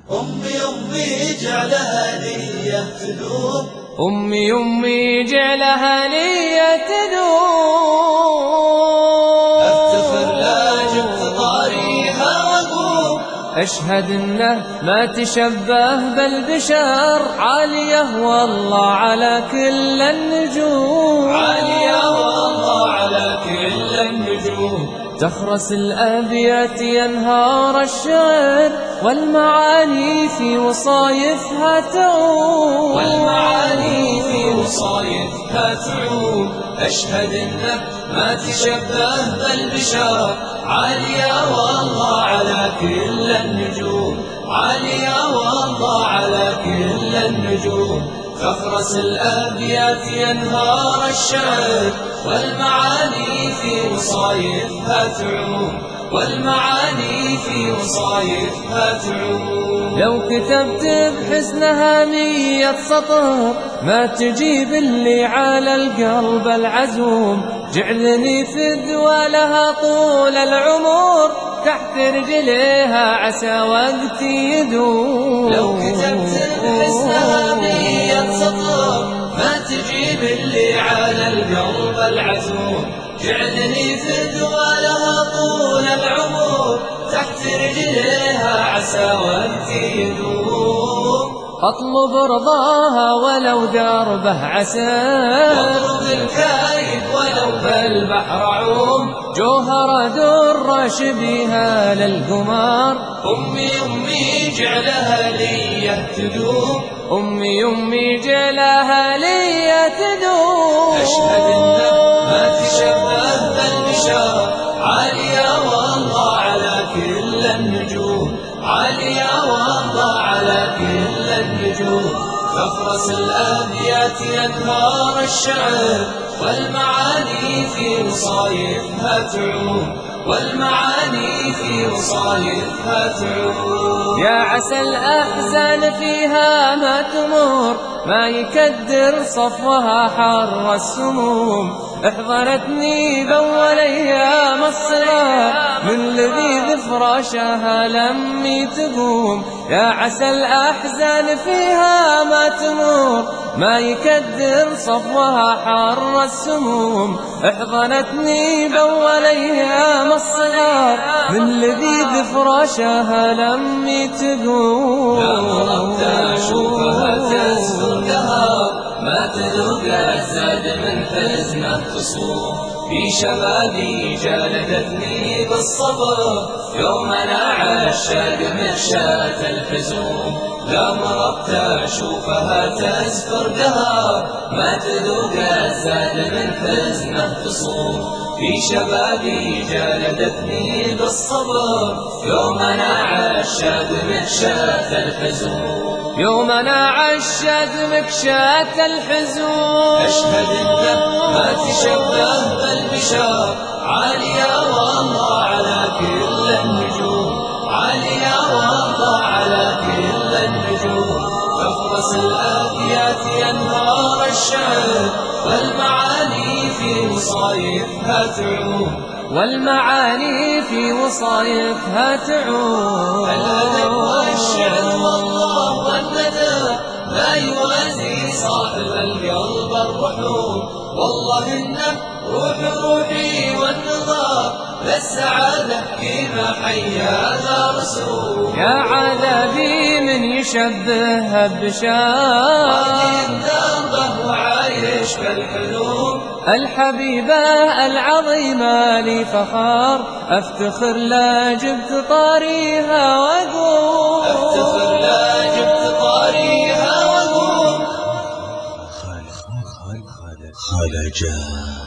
أمي جعلها لي تدوم، أمي جعلها لي تدوم. أفتخر لا جبت طاريها وأقوم، أشهد إنه ما تشبه بالبشر، عالية والله على كل النجوم، عالية والله على كل النجوم. تخرس الأبيات ينهار الشعر، والمعاني في وصايفها تعوم، والمعاني في وصايفها تعوم. أشهد إنه ما تشبه بالبشر، عالية والله على كل النجوم، عالية والله على كل النجوم. تخرس الأبيات ينهار الشعر، والمعاني في وصايفها تعوم، والمعاني في وصايفها تعوم. لو كتبت بحسنها 100 سطر ما تجيب اللي على القلب العزوم، جعلني فدوى لها طول العمر، تحت رجليها عسى وقتي يدوم. لو كتبت بحسنها 100 سطر ما تجيب اللي على القلب العزوم، جعلني فدوى لها طول العمر، تحت رجليها عسى وقتي يدوم. أطلب رضاها ولو دربه عسى، واطرد الكايد ولو بالبحر عوم، جوهر در شبيها للقمر. أمي جعلها لي تدوم، أمي جعلها لي تدوم. أشهد إنه ما تشبه بالبشر، عالية والله على كل النجوم، عالية والله على كل النجوم. تخرس الأبيات ينهار الشعر، والمعاني في وصايفها تعوم، والمعاني في وصايفها تعوم. يا عسى الأحزان فيها ما تمر، ما يكدر صفوها حر السموم، احضرتني بأول أيام الصغار، من لذيذ فراشها لمي تقوم. يا عسى الأحزان فيها ما تمر، ما يكدر صفوها حر السموم، احضنتني بأول أيام الصغار، من لذيذ فراشها لمي تقوم. لا مرضت أشوفها تزهر قهر، ما تذوق الزاد من حزنه تصوم. في شبابي جالدتني بالصبر، يوم أنا عشاق مشاة الحزوم. لا مرضت أشوفها تزفر قهر، ما تذوق الزاد من حزنه تصوم. في شبابي جالدتني بالصبر، يوم أنا عشاق مشاة الحزوم. يوم أنا عشاق مكشاة الحزون. أشهد إنه ما تشبه بالبشر، عالية والله على كل النجوم، عالية والله على كل النجوم. تخرس الأبيات ينهار الشعر، والمعاني في وصايفها تعوم، والمعاني في وصايفها تعوم. الأدب والشعر والله والندى لا يوازي صاحب القلب الرحوم. والله إنه روحي والنظام للسعادة فيما حياها رسوم. يا عذابي من يشبه بشار، دربه وعايش كالحلوم. الحبيبة العظيمة لي فخار، أفتخر لا جبت طاريها وأقوم، أفتخر لا جبت طاريها وأقوم. خالجا